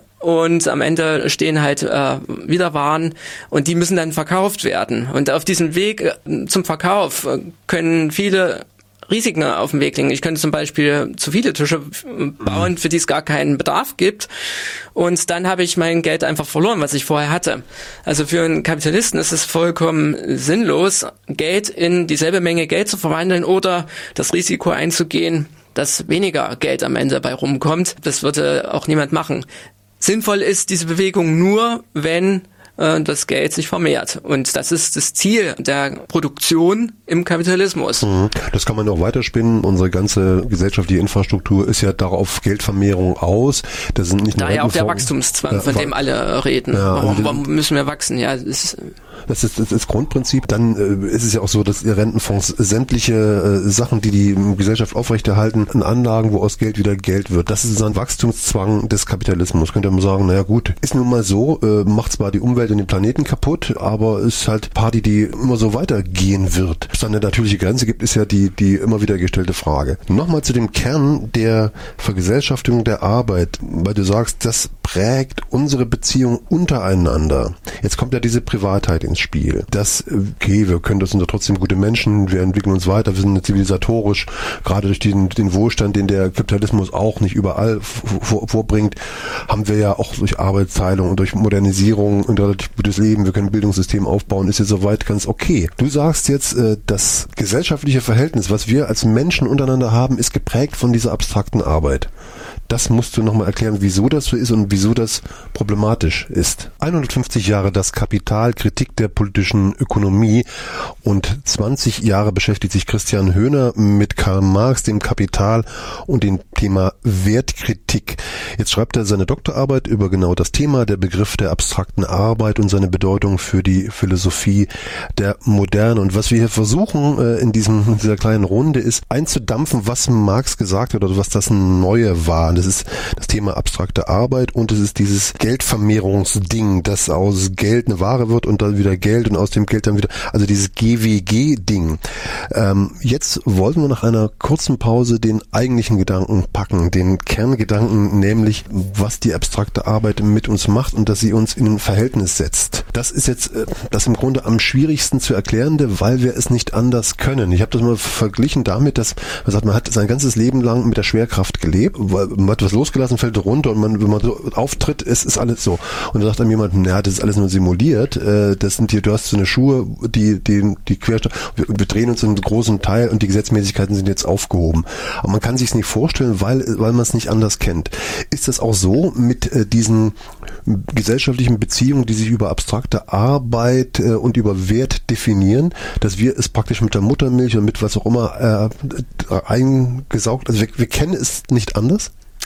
Und am Ende stehen halt äh, wieder Waren und die müssen dann verkauft werden. Und auf diesem Weg äh, zum Verkauf äh, können viele Risiken auf dem Weg liegen. Ich könnte zum Beispiel zu viele Tische bauen, für die es gar keinen Bedarf gibt. Und dann habe ich mein Geld einfach verloren, was ich vorher hatte. Also für einen Kapitalisten ist es vollkommen sinnlos, Geld in dieselbe Menge Geld zu verwandeln oder das Risiko einzugehen, dass weniger Geld am Ende bei rumkommt. Das würde auch niemand machen. Sinnvoll ist diese Bewegung nur, wenn äh, das Geld sich vermehrt. Und das ist das Ziel der Produktion im Kapitalismus. Mhm. Das kann man auch weiterspinnen. Unsere ganze gesellschaftliche Infrastruktur ist ja darauf Geldvermehrung aus. Das sind nicht nur daher auch der Wachstumszwang, von dem alle reden. Ja, warum, warum müssen wir wachsen? Ja, das ist Das ist das ist Grundprinzip. Dann äh, ist es ja auch so, dass ihr Rentenfonds sämtliche äh, Sachen, die die Gesellschaft aufrechterhalten, in Anlagen, wo aus Geld wieder Geld wird. Das ist so ein Wachstumszwang des Kapitalismus. Könnt ihr mal sagen, naja gut, ist nun mal so, äh, macht zwar die Umwelt und den Planeten kaputt, aber ist halt Party, die immer so weitergehen wird. Was dann eine natürliche Grenze gibt, ist ja die die immer wieder gestellte Frage. Nochmal zu dem Kern der Vergesellschaftung der Arbeit, weil du sagst, das prägt unsere Beziehung untereinander. Jetzt kommt ja diese Privatheit ins Spiel. Das, okay, wir können das sind doch trotzdem gute Menschen, wir entwickeln uns weiter, wir sind zivilisatorisch, gerade durch den, den Wohlstand, den der Kapitalismus auch nicht überall vor, vorbringt, haben wir ja auch durch Arbeitsteilung und durch Modernisierung ein relativ gutes Leben, wir können ein Bildungssystem aufbauen, ist ja soweit ganz okay. Du sagst jetzt, das gesellschaftliche Verhältnis, was wir als Menschen untereinander haben, ist geprägt von dieser abstrakten Arbeit. Das musst du nochmal erklären, wieso das so ist und wieso das problematisch ist. hundertfünfzig Jahre das Kapital, Kritik der politischen Ökonomie und zwanzig Jahre beschäftigt sich Christian Höhner mit Karl Marx, dem Kapital und dem Thema Wertkritik. Jetzt schreibt er seine Doktorarbeit über genau das Thema, der Begriff der abstrakten Arbeit und seine Bedeutung für die Philosophie der Moderne. Und was wir hier versuchen äh, in, diesem, in dieser kleinen Runde ist, einzudampfen, was Marx gesagt hat oder was das Neue war. Das ist das Thema abstrakte Arbeit und es ist dieses Geldvermehrungsding, dass aus Geld eine Ware wird und dann wieder Geld und aus dem Geld dann wieder, also dieses G W G-Ding. Ähm, jetzt wollten wir nach einer kurzen Pause den eigentlichen Gedanken packen, den Kerngedanken, nämlich was die abstrakte Arbeit mit uns macht und dass sie uns in ein Verhältnis setzt. Das ist jetzt äh, das im Grunde am schwierigsten zu erklärende, weil wir es nicht anders können. Ich habe das mal verglichen damit, dass man sagt, man hat sein ganzes Leben lang mit der Schwerkraft gelebt, weil man hat was losgelassen, fällt runter und man, wenn man so auftritt, es ist alles so. Und dann sagt einem jemand, naja, das ist alles nur simuliert, äh, das sind hier, du hast so eine Schuhe, die, die, die Querstadt, wir, wir drehen uns in einem großen Teil und die Gesetzmäßigkeiten sind jetzt aufgehoben. Aber man kann sich's nicht vorstellen, weil, weil man es nicht anders kennt. Ist das auch so mit äh, diesen gesellschaftlichen Beziehungen, die sich über abstrakte Arbeit äh, und über Wert definieren, dass wir es praktisch mit der Muttermilch und mit was auch immer äh, eingesaugt, also wir, wir kennen es nicht anders?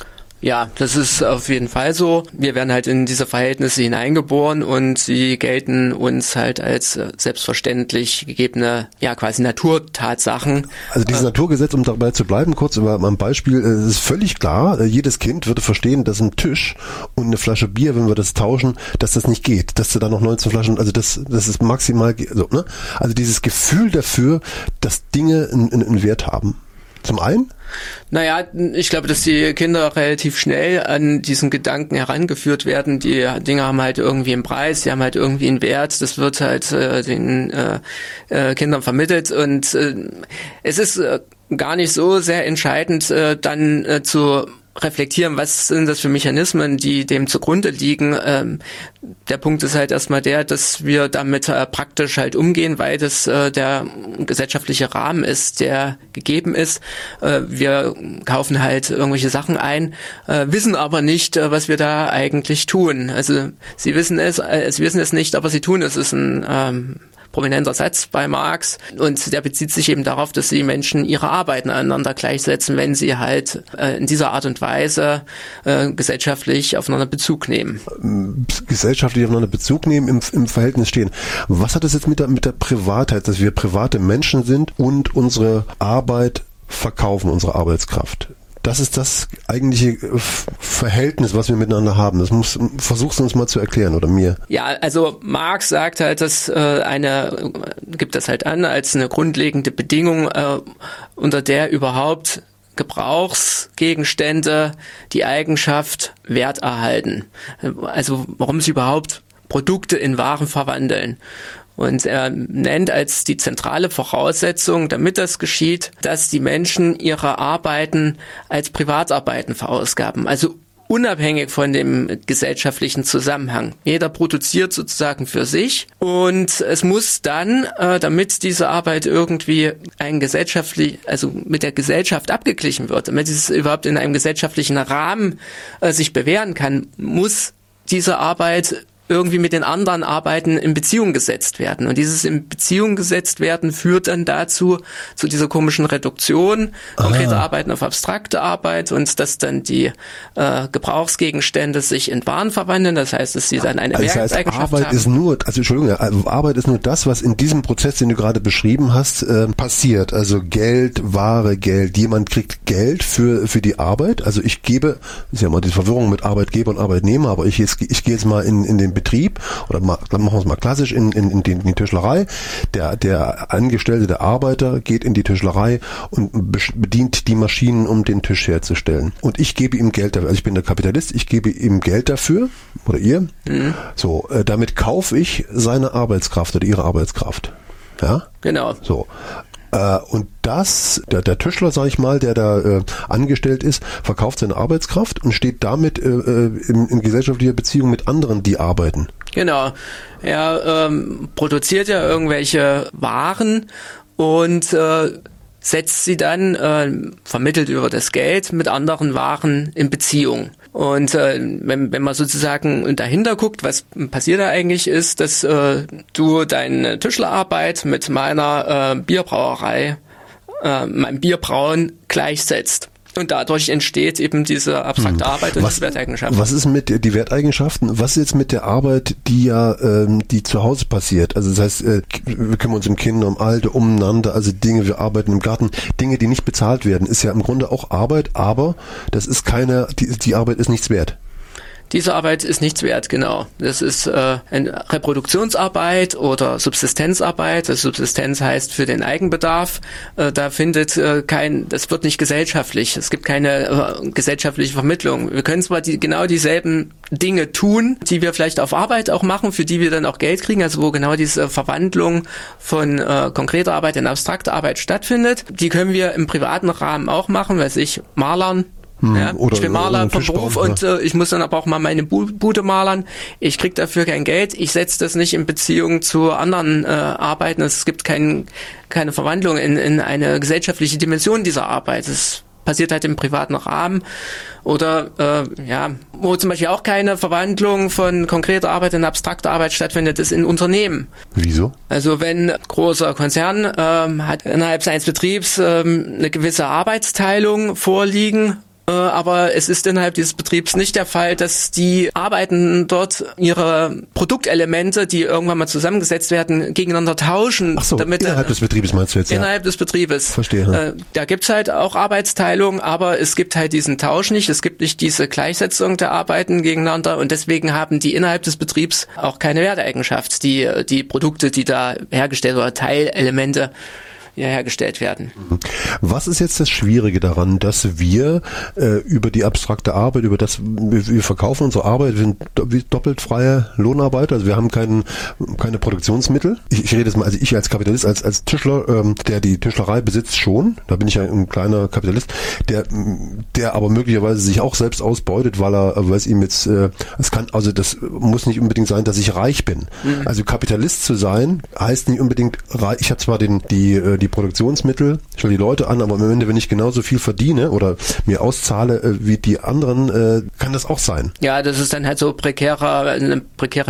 Ja, das ist auf jeden Fall so. Wir werden halt in diese Verhältnisse hineingeboren und sie gelten uns halt als selbstverständlich gegebene, ja quasi Naturtatsachen. Also dieses äh, Naturgesetz, um dabei zu bleiben, kurz über ein Beispiel, es ist völlig klar, jedes Kind würde verstehen, dass ein Tisch und eine Flasche Bier, wenn wir das tauschen, dass das nicht geht, dass du da noch neunzehn Flaschen, also das, das ist maximal, so, ne? Also dieses Gefühl dafür, dass Dinge einen, einen Wert haben. Zum einen? Naja, ich glaube, dass die Kinder relativ schnell an diesen Gedanken herangeführt werden. Die Dinge haben halt irgendwie einen Preis, die haben halt irgendwie einen Wert. Das wird halt äh, den äh, äh, Kindern vermittelt und äh, es ist äh, gar nicht so sehr entscheidend, äh, dann äh, zu reflektieren, was sind das für Mechanismen, die dem zugrunde liegen. Ähm, der Punkt ist halt erstmal der, dass wir damit äh, praktisch halt umgehen, weil das äh, der gesellschaftliche Rahmen ist, der gegeben ist. Äh, wir kaufen halt irgendwelche Sachen ein, äh, wissen aber nicht, äh, was wir da eigentlich tun. Also sie wissen es, äh, sie wissen es nicht, aber sie tun es. Es ist ein ähm, prominenter Satz bei Marx und der bezieht sich eben darauf, dass die Menschen ihre Arbeiten aneinander gleichsetzen, wenn sie halt äh, in dieser Art und Weise äh, gesellschaftlich aufeinander Bezug nehmen. Gesellschaftlich aufeinander Bezug nehmen, im, im Verhältnis stehen. Was hat das jetzt mit der, mit der Privatheit, dass wir private Menschen sind und unsere Arbeit verkaufen, unsere Arbeitskraft? das ist das eigentliche Verhältnis, was wir miteinander haben. Das muss, versuchst du uns mal zu erklären, oder mir? Ja, also Marx sagt halt, dass äh, eine, gibt das halt an als eine grundlegende Bedingung, äh, unter der überhaupt Gebrauchsgegenstände die Eigenschaft Wert erhalten. Also warum sie überhaupt Produkte in Waren verwandeln. Und er nennt als die zentrale Voraussetzung, damit das geschieht, dass die Menschen ihre Arbeiten als Privatarbeiten verausgaben. Also unabhängig von dem gesellschaftlichen Zusammenhang. Jeder produziert sozusagen für sich und es muss dann, äh, damit diese Arbeit irgendwie ein gesellschaftlich, also mit der Gesellschaft abgeglichen wird, damit es überhaupt in einem gesellschaftlichen Rahmen äh, sich bewähren kann, muss diese Arbeit irgendwie mit den anderen Arbeiten in Beziehung gesetzt werden. Und dieses in Beziehung gesetzt werden führt dann dazu, zu dieser komischen Reduktion, konkrete Arbeiten auf abstrakte Arbeit und dass dann die äh, Gebrauchsgegenstände sich in Waren verwandeln. Das heißt, dass sie dann eine also Mehrheitseigenschaft das heißt, Arbeit haben. ist nur, also Entschuldigung, Arbeit ist nur das, was in diesem Prozess, den du gerade beschrieben hast, äh, passiert. Also Geld, Ware, Geld. Jemand kriegt Geld für für die Arbeit. Also ich gebe, ist ja mal die Verwirrung mit Arbeitgeber und Arbeitnehmer, aber ich jetzt ich gehe jetzt mal in in den Betrieb oder mal, dann machen wir es mal klassisch in, in, in, die, in die Tischlerei. Der, der Angestellte, der Arbeiter geht in die Tischlerei und bedient die Maschinen, um den Tisch herzustellen. Und ich gebe ihm Geld dafür. Also ich bin der Kapitalist, ich gebe ihm Geld dafür oder ihr. Mhm. So, äh, damit kaufe ich seine Arbeitskraft oder ihre Arbeitskraft. Ja? Genau. So. Und das, der, der Tischler, sag ich mal, der da äh, angestellt ist, verkauft seine Arbeitskraft und steht damit äh, in, in gesellschaftlicher Beziehung mit anderen, die arbeiten. Genau. Er ähm, produziert ja irgendwelche Waren und äh, setzt sie dann, äh, vermittelt über das Geld, mit anderen Waren in Beziehung. Und äh, wenn, wenn man sozusagen dahinter guckt, was passiert da eigentlich, ist, dass äh, du deine Tischlerarbeit mit meiner äh, Bierbrauerei, äh, meinem Bierbrauen gleichsetzt. Und dadurch entsteht eben diese abstrakte hm. Arbeit und was, die Werteigenschaften. Was ist mit die Werteigenschaften? Was ist jetzt mit der Arbeit, die ja ähm, die zu Hause passiert? Also das heißt, äh, wir kümmern uns um Kinder, um Alte, umeinander, also Dinge, wir arbeiten im Garten, Dinge, die nicht bezahlt werden, ist ja im Grunde auch Arbeit, aber das ist keine, die, die Arbeit ist nichts wert. Diese Arbeit ist nichts wert, genau. Das ist äh, eine Reproduktionsarbeit oder Subsistenzarbeit. Das Subsistenz heißt für den Eigenbedarf. Äh, da findet äh, kein, das wird nicht gesellschaftlich. Es gibt keine äh, gesellschaftliche Vermittlung. Wir können zwar die, genau dieselben Dinge tun, die wir vielleicht auf Arbeit auch machen, für die wir dann auch Geld kriegen, also wo genau diese Verwandlung von äh, konkreter Arbeit in abstrakte Arbeit stattfindet. Die können wir im privaten Rahmen auch machen, weiß ich, Malern. Ja, oder, ich bin Maler vom Beruf und äh, ich muss dann aber auch mal meine Bu- Bude malern. Ich krieg dafür kein Geld. Ich setze das nicht in Beziehung zu anderen äh, Arbeiten. Es gibt kein, keine Verwandlung in, in eine gesellschaftliche Dimension dieser Arbeit. Es passiert halt im privaten Rahmen. Oder äh, ja, wo zum Beispiel auch keine Verwandlung von konkreter Arbeit in abstrakte Arbeit stattfindet, ist in Unternehmen. Wieso? Also wenn ein großer Konzern ähm, hat innerhalb seines Betriebs ähm, eine gewisse Arbeitsteilung vorliegen, aber es ist innerhalb dieses Betriebs nicht der Fall, dass die Arbeiten dort ihre Produktelemente, die irgendwann mal zusammengesetzt werden, gegeneinander tauschen. Ach so, damit, innerhalb des Betriebes meinst du jetzt? Innerhalb ja. des Betriebes. Verstehe. Äh, da gibt's halt auch Arbeitsteilung, aber es gibt halt diesen Tausch nicht, es gibt nicht diese Gleichsetzung der Arbeiten gegeneinander und deswegen haben die innerhalb des Betriebs auch keine Werteigenschaft, die, die Produkte, die da hergestellt oder Teilelemente ja, hergestellt werden. Was ist jetzt das Schwierige daran, dass wir äh, über die abstrakte Arbeit, über das, wir, wir verkaufen unsere Arbeit, wir sind do, wie doppelt freie Lohnarbeiter, also wir haben keinen, keine Produktionsmittel. Ich, ich rede jetzt mal, also ich als Kapitalist, als, als Tischler, ähm, der die Tischlerei besitzt schon, da bin ich ja ein kleiner Kapitalist, der, der aber möglicherweise sich auch selbst ausbeutet, weil er, weil es ihm jetzt, äh, es kann, also das muss nicht unbedingt sein, dass ich reich bin. Mhm. Also Kapitalist zu sein, heißt nicht unbedingt reich. Ich habe zwar den, die, die die Produktionsmittel, ich stelle die Leute an, aber am Ende, wenn ich genauso viel verdiene oder mir auszahle äh, wie die anderen, äh, kann das auch sein. Ja, das ist dann halt so prekärer, eine prekäre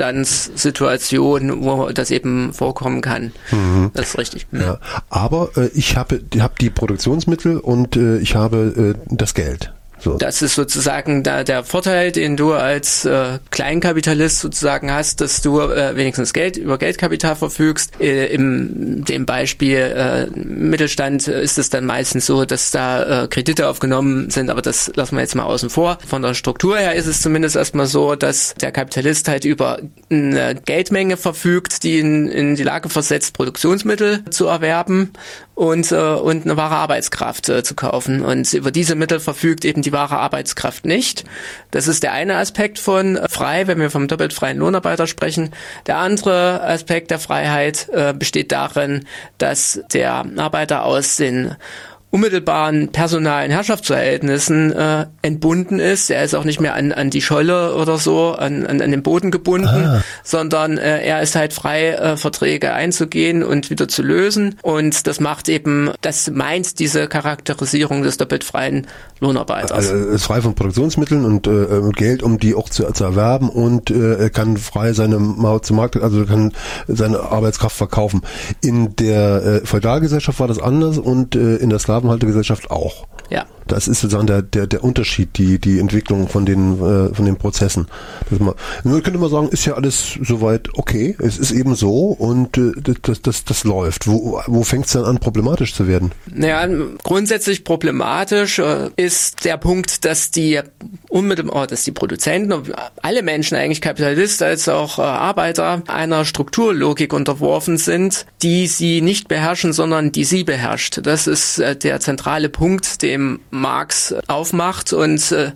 Mittelstandssituation, wo das eben vorkommen kann. Mhm. Das ist richtig. Mhm. Ja, aber äh, ich habe hab die Produktionsmittel und äh, ich habe äh, das Geld. So. Das ist sozusagen da der Vorteil, den du als äh, Kleinkapitalist sozusagen hast, dass du äh, wenigstens Geld über Geldkapital verfügst. Äh, im dem Beispiel äh, Mittelstand ist es dann meistens so, dass da äh, Kredite aufgenommen sind, aber das lassen wir jetzt mal außen vor. Von der Struktur her ist es zumindest erstmal so, dass der Kapitalist halt über eine Geldmenge verfügt, die ihn in die Lage versetzt, Produktionsmittel zu erwerben und äh, und eine wahre Arbeitskraft äh, zu kaufen. Und über diese Mittel verfügt eben die wahre Arbeitskraft nicht. Das ist der eine Aspekt von äh, frei, wenn wir vom doppelt freien Lohnarbeiter sprechen. Der andere Aspekt der Freiheit äh, besteht darin, dass der Arbeiter aus den unmittelbaren personalen Herrschaftsverhältnissen äh, entbunden ist. Er ist auch nicht mehr an, an die Scholle oder so, an, an, an den Boden gebunden, ah. sondern äh, er ist halt frei, äh, Verträge einzugehen und wieder zu lösen. Und das macht eben, das meint diese Charakterisierung des doppelt freien Lohnarbeiters. Also er ist frei von Produktionsmitteln und äh, Geld, um die auch zu, zu erwerben, und äh, er kann frei seine zum Markt, also kann seine Arbeitskraft verkaufen. In der äh, Feudalgesellschaft war das anders und äh, in der Sklavenhaltergesellschaft auch. Ja. Das ist sozusagen der, der, der Unterschied, die, die Entwicklung von den, äh, von den Prozessen. Das man, nur könnte man sagen, ist ja alles soweit okay. Es ist eben so und äh, das, das, das läuft. Wo, wo fängt es dann an, problematisch zu werden? Naja, grundsätzlich problematisch äh, ist der Punkt, dass die unmittelbar, dass die Produzenten, alle Menschen eigentlich, Kapitalist als auch äh, Arbeiter, einer Strukturlogik unterworfen sind, die sie nicht beherrschen, sondern die sie beherrscht. Das ist äh, der zentrale Punkt, dem Marx aufmacht, und äh,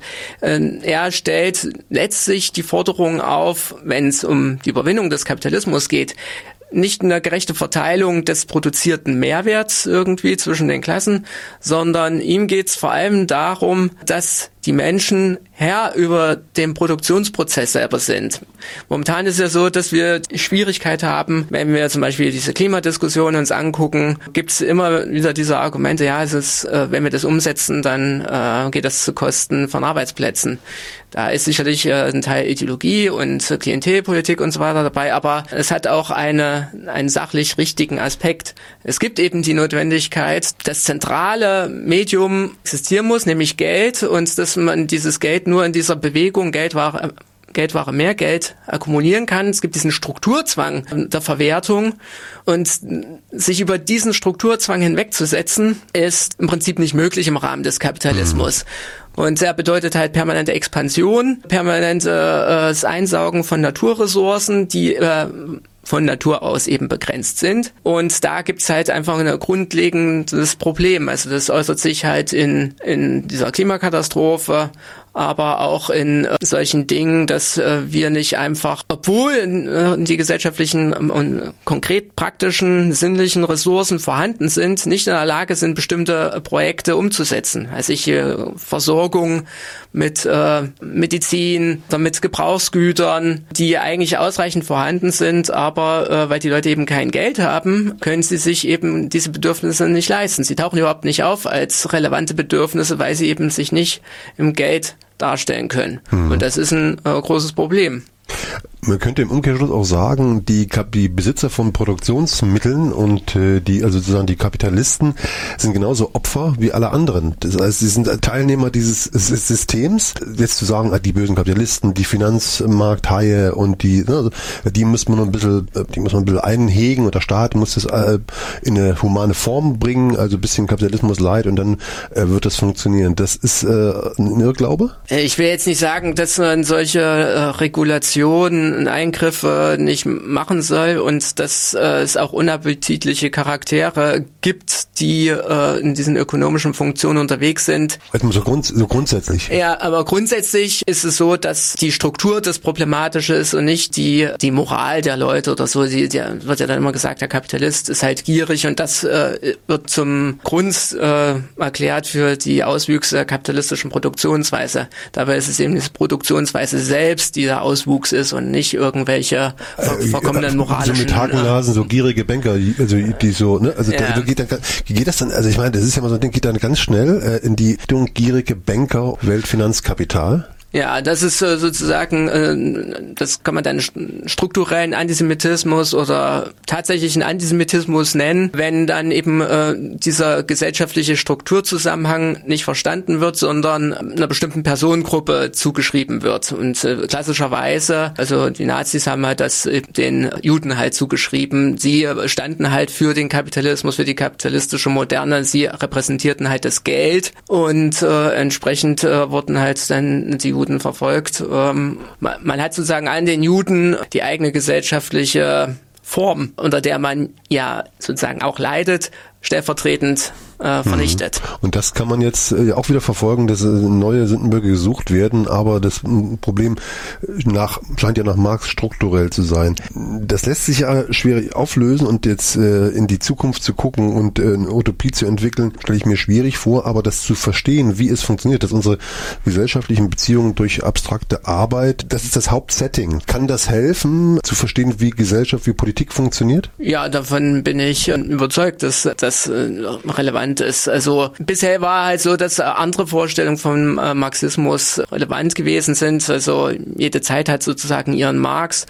er stellt letztlich die Forderung auf, wenn es um die Überwindung des Kapitalismus geht, nicht eine gerechte Verteilung des produzierten Mehrwerts irgendwie zwischen den Klassen, sondern ihm geht es vor allem darum, dass die Menschen Herr über den Produktionsprozess selber sind. Momentan ist es ja so, dass wir Schwierigkeit haben, wenn wir zum Beispiel diese Klimadiskussion uns angucken, gibt es immer wieder diese Argumente, ja, es ist, äh, wenn wir das umsetzen, dann äh, geht das zu Kosten von Arbeitsplätzen. Da ist sicherlich äh, ein Teil Ideologie und äh, Klientelpolitik und so weiter dabei, aber es hat auch eine, einen sachlich richtigen Aspekt. Es gibt eben die Notwendigkeit, das zentrale Medium existieren muss, nämlich Geld, und dass man dieses Geld nur in dieser Bewegung Geldware, Geldware mehr Geld akkumulieren kann. Es gibt diesen Strukturzwang der Verwertung, und sich über diesen Strukturzwang hinwegzusetzen, ist im Prinzip nicht möglich im Rahmen des Kapitalismus. Und der bedeutet halt permanente Expansion, permanentes Einsaugen von Naturressourcen, die äh, von Natur aus eben begrenzt sind. Und da gibt's halt einfach ein grundlegendes Problem. Also das äußert sich halt in, in dieser Klimakatastrophe, aber auch in äh, solchen Dingen, dass äh, wir nicht einfach, obwohl äh, die gesellschaftlichen und äh, konkret praktischen, sinnlichen Ressourcen vorhanden sind, nicht in der Lage sind, bestimmte äh, Projekte umzusetzen. Also ich äh, Versorgung mit äh, Medizin, mit Gebrauchsgütern, die eigentlich ausreichend vorhanden sind, aber äh, weil die Leute eben kein Geld haben, können sie sich eben diese Bedürfnisse nicht leisten. Sie tauchen überhaupt nicht auf als relevante Bedürfnisse, weil sie eben sich nicht im Geld darstellen können. Mhm. Und das ist ein äh, großes Problem. Man könnte im Umkehrschluss auch sagen, die, die Besitzer von Produktionsmitteln und äh, die, also sozusagen die Kapitalisten, sind genauso Opfer wie alle anderen. Das heißt, sie sind Teilnehmer dieses Systems. Jetzt zu sagen, die bösen Kapitalisten, die Finanzmarkthaie und die, ne, die muss man ein bisschen, die muss man ein bisschen einhegen, und der Staat muss das äh, in eine humane Form bringen, also ein bisschen Kapitalismus light, und dann äh, wird das funktionieren. Das ist äh, ein Irrglaube? Ich will jetzt nicht sagen, dass man solche äh, Regulationen Eingriffe nicht machen soll, und dass äh, es auch unappetitliche Charaktere gibt, die äh, in diesen ökonomischen Funktionen unterwegs sind. Also so, grund, so grundsätzlich. Ja, aber grundsätzlich ist es so, dass die Struktur das Problematische ist und nicht die die Moral der Leute oder so. Die, die wird ja dann immer gesagt, der Kapitalist ist halt gierig, und das äh, wird zum Grund äh, erklärt für die Auswüchse der kapitalistischen Produktionsweise. Dabei ist es eben diese Produktionsweise selbst, die der Auswuchs ist, und nicht irgendwelche ver verkommenen moralischen... So mit Hakennasen, so gierige Banker, also die so, ne, also ja. da, geht, dann, geht das dann, also ich meine, das ist ja mal so ein Ding, geht dann ganz schnell äh, in die Richtung gierige Banker, Weltfinanzkapital. Ja, das ist äh, sozusagen, äh, das kann man dann strukturellen Antisemitismus oder tatsächlichen Antisemitismus nennen, wenn dann eben äh, dieser gesellschaftliche Strukturzusammenhang nicht verstanden wird, sondern einer bestimmten Personengruppe zugeschrieben wird. Und äh, klassischerweise, also die Nazis haben halt das den Juden halt zugeschrieben. Sie standen halt für den Kapitalismus, für die kapitalistische Moderne. Sie repräsentierten halt das Geld und äh, entsprechend äh, wurden halt dann die Juden verfolgt. Ähm, man, man hat sozusagen an den Juden die eigene gesellschaftliche Form, unter der man ja sozusagen auch leidet, stellvertretend äh, vernichtet. Und das kann man jetzt äh, auch wieder verfolgen, dass äh, neue Sündenböcke gesucht werden, aber das äh, Problem nach, scheint ja nach Marx strukturell zu sein. Das lässt sich ja schwierig auflösen und jetzt äh, in die Zukunft zu gucken und äh, eine Utopie zu entwickeln, stelle ich mir schwierig vor, aber das zu verstehen, wie es funktioniert, dass unsere gesellschaftlichen Beziehungen durch abstrakte Arbeit, das ist das Hauptsetting. Kann das helfen, zu verstehen, wie Gesellschaft, wie Politik funktioniert? Ja, davon bin ich überzeugt, dass das äh, relevant ist. Also bisher war halt so, dass andere Vorstellungen vom äh, Marxismus relevant gewesen sind. Also jede Zeit hat sozusagen ihren Marx.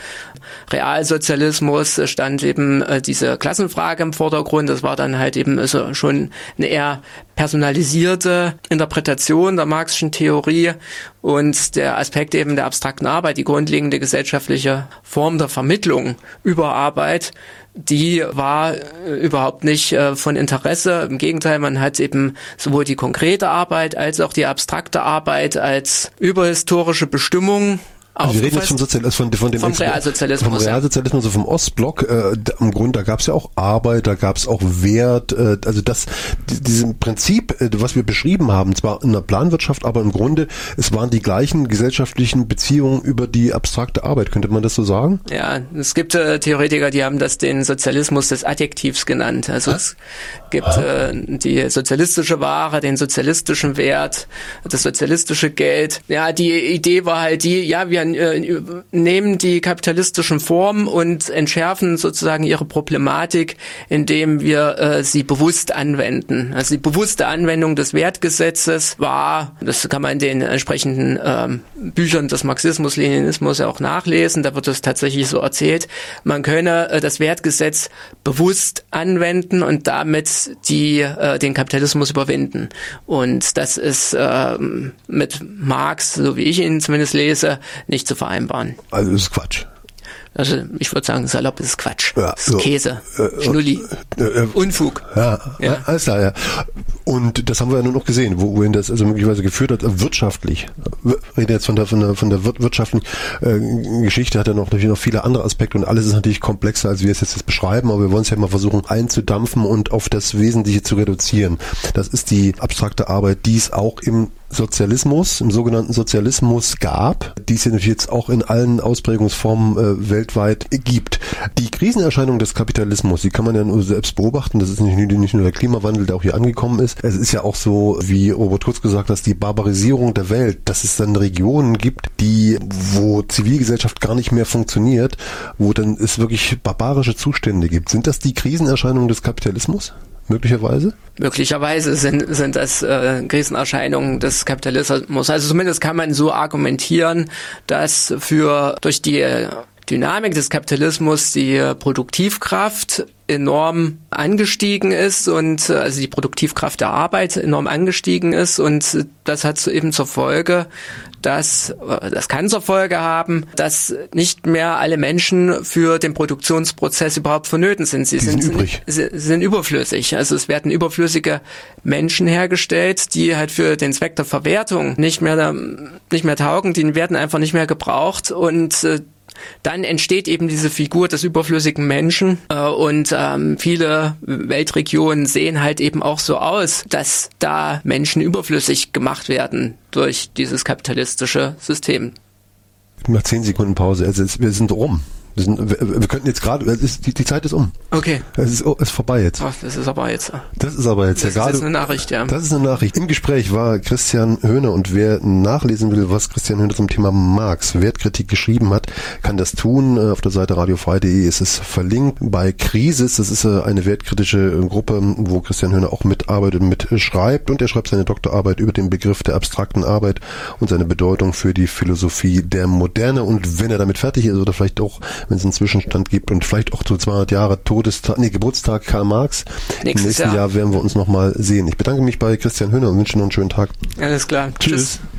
Realsozialismus stand eben äh, diese Klassenfrage im Vordergrund. Das war dann halt eben also schon eine eher personalisierte Interpretation der marxischen Theorie und der Aspekt eben der abstrakten Arbeit, die grundlegende gesellschaftliche Form der Vermittlung über Arbeit, die war äh, überhaupt nicht äh, von Interesse. Im Gegenteil, man hat eben sowohl die konkrete Arbeit als auch die abstrakte Arbeit als überhistorische Bestimmung. Also wir reden jetzt vom, Sozial von, von dem vom Realsozialismus. Vom Realsozialismus, also vom Ostblock. Äh, im Grund, da gab es ja auch Arbeit, da gab es auch Wert. Äh, also das, die, diesem Prinzip, äh, was wir beschrieben haben, zwar in der Planwirtschaft, aber im Grunde, es waren die gleichen gesellschaftlichen Beziehungen über die abstrakte Arbeit. Könnte man das so sagen? Ja, es gibt äh, Theoretiker, die haben das den Sozialismus des Adjektivs genannt. Also Was? es gibt äh, die sozialistische Ware, den sozialistischen Wert, das sozialistische Geld. Ja, die Idee war halt die, ja, wir nehmen die kapitalistischen Formen und entschärfen sozusagen ihre Problematik, indem wir äh, sie bewusst anwenden. Also die bewusste Anwendung des Wertgesetzes war, das kann man in den entsprechenden ähm, Büchern des Marxismus, Leninismus ja auch nachlesen, da wird es tatsächlich so erzählt, man könne äh, das Wertgesetz bewusst anwenden und damit die äh, den Kapitalismus überwinden. Und das ist äh, mit Marx, so wie ich ihn zumindest lese, nicht zu vereinbaren. Also das ist Quatsch. Also ich würde sagen, salopp ist Quatsch. Ja, das ist so. Käse, äh, Schnulli, äh, äh, Unfug. Ja, ja, alles klar, ja. Und das haben wir ja nur noch gesehen, wohin das also möglicherweise geführt hat, wirtschaftlich. Wir reden jetzt von der von der von der wirtschaftlichen äh, Geschichte, hat ja noch natürlich noch viele andere Aspekte und alles ist natürlich komplexer, als wir es jetzt beschreiben, aber wir wollen es ja mal versuchen einzudampfen und auf das Wesentliche zu reduzieren. Das ist die abstrakte Arbeit, die es auch im Sozialismus, im sogenannten Sozialismus gab, die es ja natürlich jetzt auch in allen Ausprägungsformen äh, weltweit gibt. Die Krisenerscheinung des Kapitalismus, die kann man ja nur selbst beobachten, das ist nicht, nicht nur der Klimawandel, der auch hier angekommen ist, es ist ja auch so, wie Robert Kurz gesagt hat, die Barbarisierung der Welt, dass es dann Regionen gibt, die, wo Zivilgesellschaft gar nicht mehr funktioniert, wo dann es wirklich barbarische Zustände gibt. Sind das die Krisenerscheinungen des Kapitalismus? Möglicherweise? Möglicherweise sind, sind das äh, Krisenerscheinungen des Kapitalismus. Also zumindest kann man so argumentieren, dass für durch die Dynamik des Kapitalismus die Produktivkraft enorm angestiegen ist und also die Produktivkraft der Arbeit enorm angestiegen ist und das hat eben zur Folge, dass das kann zur Folge haben, dass nicht mehr alle Menschen für den Produktionsprozess überhaupt vonnöten sind. Sie sind, sind übrig. Sie sind überflüssig. Also es werden überflüssige Menschen hergestellt, die halt für den Zweck der Verwertung nicht mehr nicht mehr taugen. Die werden einfach nicht mehr gebraucht und äh, dann entsteht eben diese Figur des überflüssigen Menschen äh, und ähm, viele Weltregionen sehen halt eben auch so aus, dass da Menschen überflüssig gemacht werden durch dieses kapitalistische System. Nach zehn Sekunden Pause, also wir sind rum. Das sind, wir, wir könnten jetzt gerade, die, die Zeit ist um. Okay. Es ist, oh, ist vorbei jetzt. Oh, das ist aber jetzt. Das ist aber jetzt. Das ja ist gerade, jetzt eine Nachricht, ja. Das ist eine Nachricht. Im Gespräch war Christian Höhne und wer nachlesen will, was Christian Höhne zum Thema Marx, Wertkritik geschrieben hat, kann das tun. Auf der Seite radiofrei punkt de ist es verlinkt. Bei Krisis, das ist eine wertkritische Gruppe, wo Christian Höhne auch mitarbeitet und mitschreibt und er schreibt seine Doktorarbeit über den Begriff der abstrakten Arbeit und seine Bedeutung für die Philosophie der Moderne. Und wenn er damit fertig ist oder vielleicht auch, wenn es einen Zwischenstand gibt und vielleicht auch so zweihundert Jahre Todestag, nee, Geburtstag Karl Marx, Nächstes im nächsten Jahr. Jahr werden wir uns nochmal sehen. Ich bedanke mich bei Christian Höhne und wünsche noch einen schönen Tag. Alles klar. Tschüss. Tschüss.